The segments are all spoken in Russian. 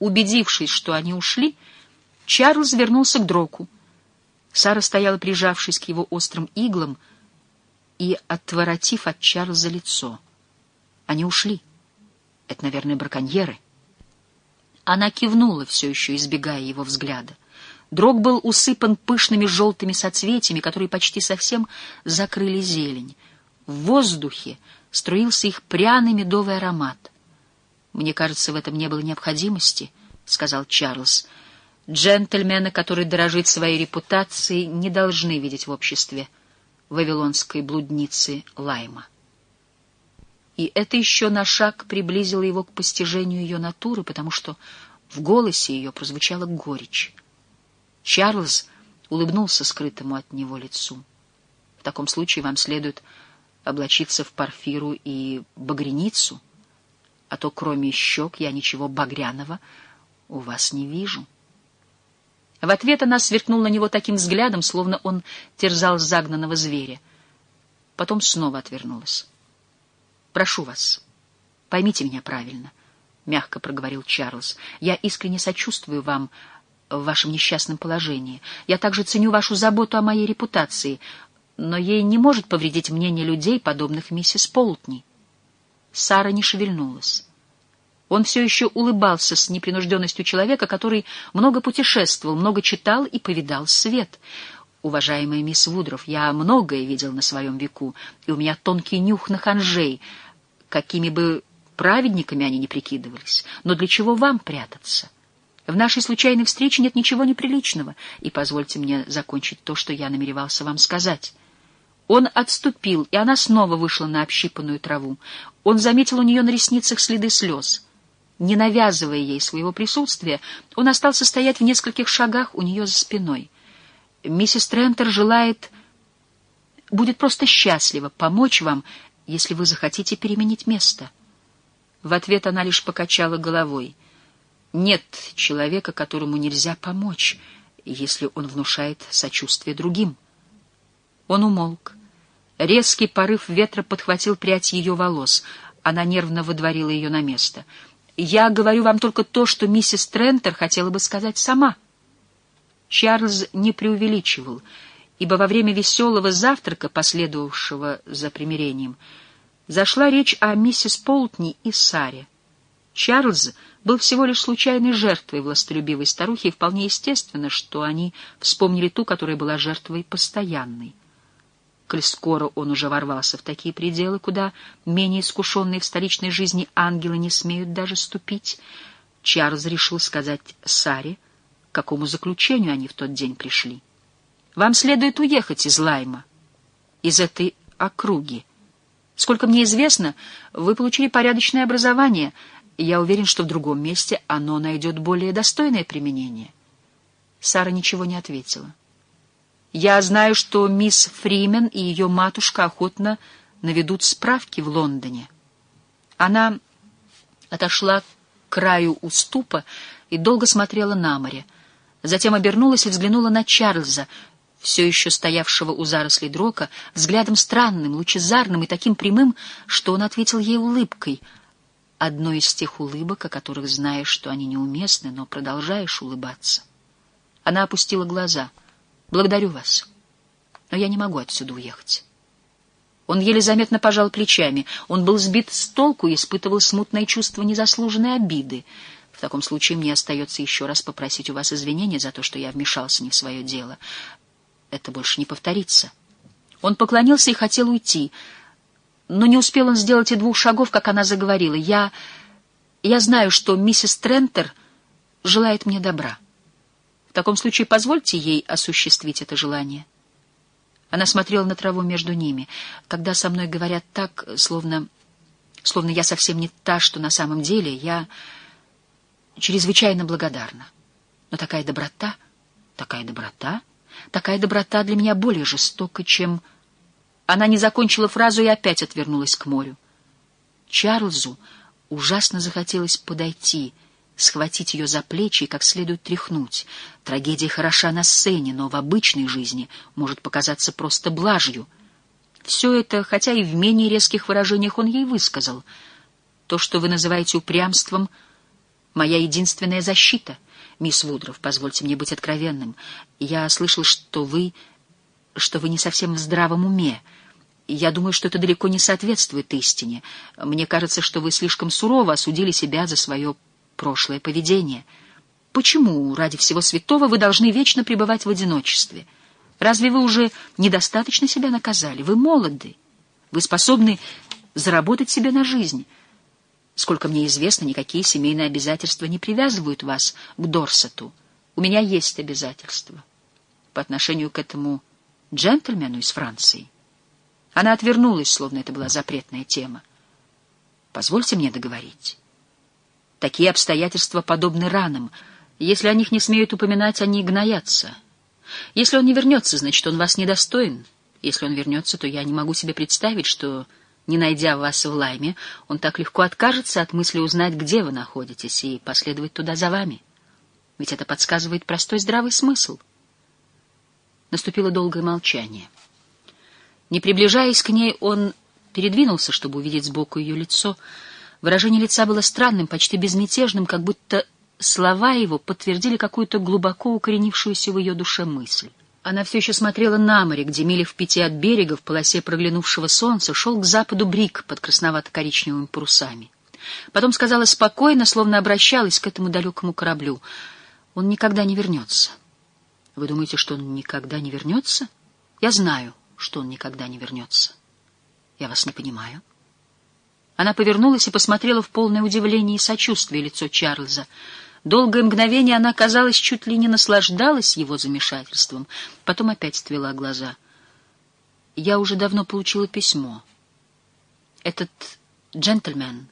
Убедившись, что они ушли, Чарльз вернулся к Дроку. Сара стояла, прижавшись к его острым иглам и отворотив от Чарльза лицо. Они ушли. Это, наверное, браконьеры. Она кивнула, все еще избегая его взгляда. Дрог был усыпан пышными желтыми соцветиями, которые почти совсем закрыли зелень. В воздухе струился их пряный медовый аромат. «Мне кажется, в этом не было необходимости», — сказал Чарльз. «Джентльмены, который дорожит своей репутацией, не должны видеть в обществе вавилонской блудницы Лайма». И это еще на шаг приблизило его к постижению ее натуры, потому что в голосе ее прозвучала горечь. Чарльз улыбнулся скрытому от него лицу. «В таком случае вам следует облачиться в парфиру и багряницу, а то кроме щек я ничего багряного у вас не вижу». В ответ она сверкнула на него таким взглядом, словно он терзал загнанного зверя. Потом снова отвернулась. «Прошу вас, поймите меня правильно», — мягко проговорил Чарльз. «Я искренне сочувствую вам в вашем несчастном положении. Я также ценю вашу заботу о моей репутации, но ей не может повредить мнение людей, подобных миссис Полтни». Сара не шевельнулась. Он все еще улыбался с непринужденностью человека, который много путешествовал, много читал и повидал свет. «Уважаемая мисс Вудров, я многое видел на своем веку, и у меня тонкий нюх на ханжей, какими бы праведниками они ни прикидывались. Но для чего вам прятаться? В нашей случайной встрече нет ничего неприличного, и позвольте мне закончить то, что я намеревался вам сказать». Он отступил, и она снова вышла на общипанную траву. Он заметил у нее на ресницах следы слез. Не навязывая ей своего присутствия, он остался стоять в нескольких шагах у нее за спиной. «Миссис Трентер будет просто счастлива помочь вам, если вы захотите переменить место». В ответ она лишь покачала головой. «Нет человека, которому нельзя помочь, если он внушает сочувствие другим». Он умолк. Резкий порыв ветра подхватил прядь ее волос. Она нервно выдворила ее на место. «Я говорю вам только то, что миссис Трентер хотела бы сказать сама». Чарльз не преувеличивал, ибо во время веселого завтрака, последовавшего за примирением, зашла речь о миссис Полтни и Саре. Чарльз был всего лишь случайной жертвой властолюбивой старухи, и вполне естественно, что они вспомнили ту, которая была жертвой постоянной. Коль скоро он уже ворвался в такие пределы, куда менее искушенные в столичной жизни ангелы не смеют даже ступить, Чарльз решил сказать Саре, к какому заключению они в тот день пришли. «Вам следует уехать из Лайма, из этой округи. Сколько мне известно, вы получили порядочное образование, и я уверен, что в другом месте оно найдет более достойное применение». Сара ничего не ответила. «Я знаю, что мисс Фримен и ее матушка охотно наведут справки в Лондоне». Она отошла к краю уступа и долго смотрела на море. Затем обернулась и взглянула на Чарльза, все еще стоявшего у зарослей дрока, взглядом странным, лучезарным и таким прямым, что он ответил ей улыбкой. Одной из тех улыбок, о которых знаешь, что они неуместны, но продолжаешь улыбаться. Она опустила глаза. «Благодарю вас, но я не могу отсюда уехать». Он еле заметно пожал плечами. Он был сбит с толку и испытывал смутное чувство незаслуженной обиды. «В таком случае мне остается еще раз попросить у вас извинения за то, что я вмешался не в свое дело. Это больше не повторится». Он поклонился и хотел уйти, но не успел он сделать и 2 шагов, как она заговорила. Я знаю, что миссис Трентер желает мне добра. В таком случае позвольте ей осуществить это желание». Она смотрела на траву между ними. «Когда со мной говорят так, словно я совсем не та, что на самом деле, я чрезвычайно благодарна. Но такая доброта для меня более жестока, чем...» Она не закончила фразу и опять отвернулась к морю. Чарльзу ужасно захотелось подойти, схватить ее за плечи и как следует тряхнуть. Трагедия хороша на сцене, но в обычной жизни может показаться просто блажью. Все это, хотя и в менее резких выражениях, он ей высказал. То, что вы называете упрямством, моя единственная защита. Мисс Вудров, позвольте мне быть откровенным. Я слышал, что вы не совсем в здравом уме. Я думаю, что это далеко не соответствует истине. Мне кажется, что вы слишком сурово осудили себя за свое прошлое поведение. Почему, ради всего святого, вы должны вечно пребывать в одиночестве? Разве вы уже недостаточно себя наказали? Вы молоды. Вы способны заработать себе на жизнь. Сколько мне известно, никакие семейные обязательства не привязывают вас к Дорсету. У меня есть обязательства по отношению к этому джентльмену из Франции. Она отвернулась, словно это была запретная тема. Позвольте мне договорить. Такие обстоятельства подобны ранам. Если о них не смеют упоминать, они гноятся. Если он не вернется, значит, он вас недостоин. Если он вернется, то я не могу себе представить, что, не найдя вас в Лайме, он так легко откажется от мысли узнать, где вы находитесь, и последовать туда за вами. Ведь это подсказывает простой здравый смысл. Наступило долгое молчание. Не приближаясь к ней, он передвинулся, чтобы увидеть сбоку ее лицо. Выражение лица было странным, почти безмятежным, как будто слова его подтвердили какую-то глубоко укоренившуюся в ее душе мысль. Она все еще смотрела на море, где мили в 5 от берега, в полосе проглянувшего солнца, шел к западу бриг под красновато-коричневыми парусами. Потом сказала спокойно, словно обращалась к этому далекому кораблю: «Он никогда не вернется». «Вы думаете, что он никогда не вернется?» «Я знаю, что он никогда не вернется». «Я вас не понимаю». Она повернулась и посмотрела в полное удивление и сочувствие лицо Чарльза. Долгое мгновение она, казалось, чуть ли не наслаждалась его замешательством. Потом опять отвела глаза. «Я уже давно получила письмо. Этот джентльмен...»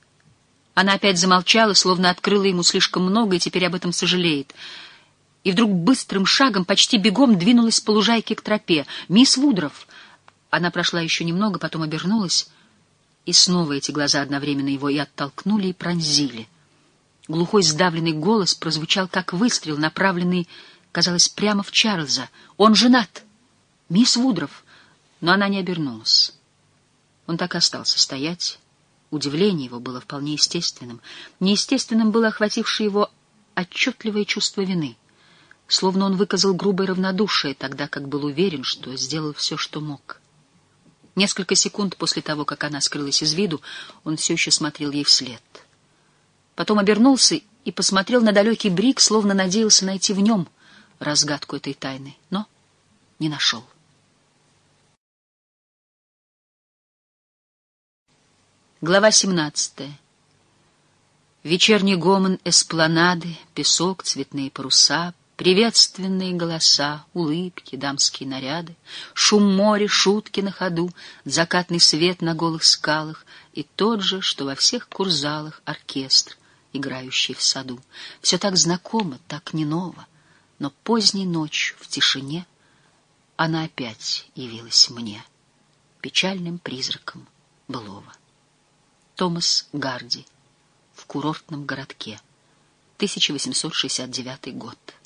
Она опять замолчала, словно открыла ему слишком много и теперь об этом сожалеет. И вдруг быстрым шагом, почти бегом, двинулась по лужайке к тропе. «Мисс Вудров!» Она прошла еще немного, потом обернулась, и снова эти глаза одновременно его и оттолкнули, и пронзили. Глухой сдавленный голос прозвучал, как выстрел, направленный, казалось, прямо в Чарльза. «Он женат! Мисс Вудров!» Но она не обернулась. Он так и остался стоять. Удивление его было вполне естественным. Неестественным было охватившее его отчетливое чувство вины. Словно он выказал грубое равнодушие, тогда как был уверен, что сделал все, что мог. Несколько секунд после того, как она скрылась из виду, он все еще смотрел ей вслед. Потом обернулся и посмотрел на далекий бриг, словно надеялся найти в нем разгадку этой тайны, но не нашел. Глава 17. Вечерний гомон эспланады, песок, цветные паруса, приветственные голоса, улыбки, дамские наряды, шум моря, шутки на ходу, закатный свет на голых скалах и тот же, что во всех курзалах, оркестр, играющий в саду. Все так знакомо, так не ново, но поздней ночью в тишине она опять явилась мне, печальным призраком былого. Томас Гарди. В курортном городке. 1869 год.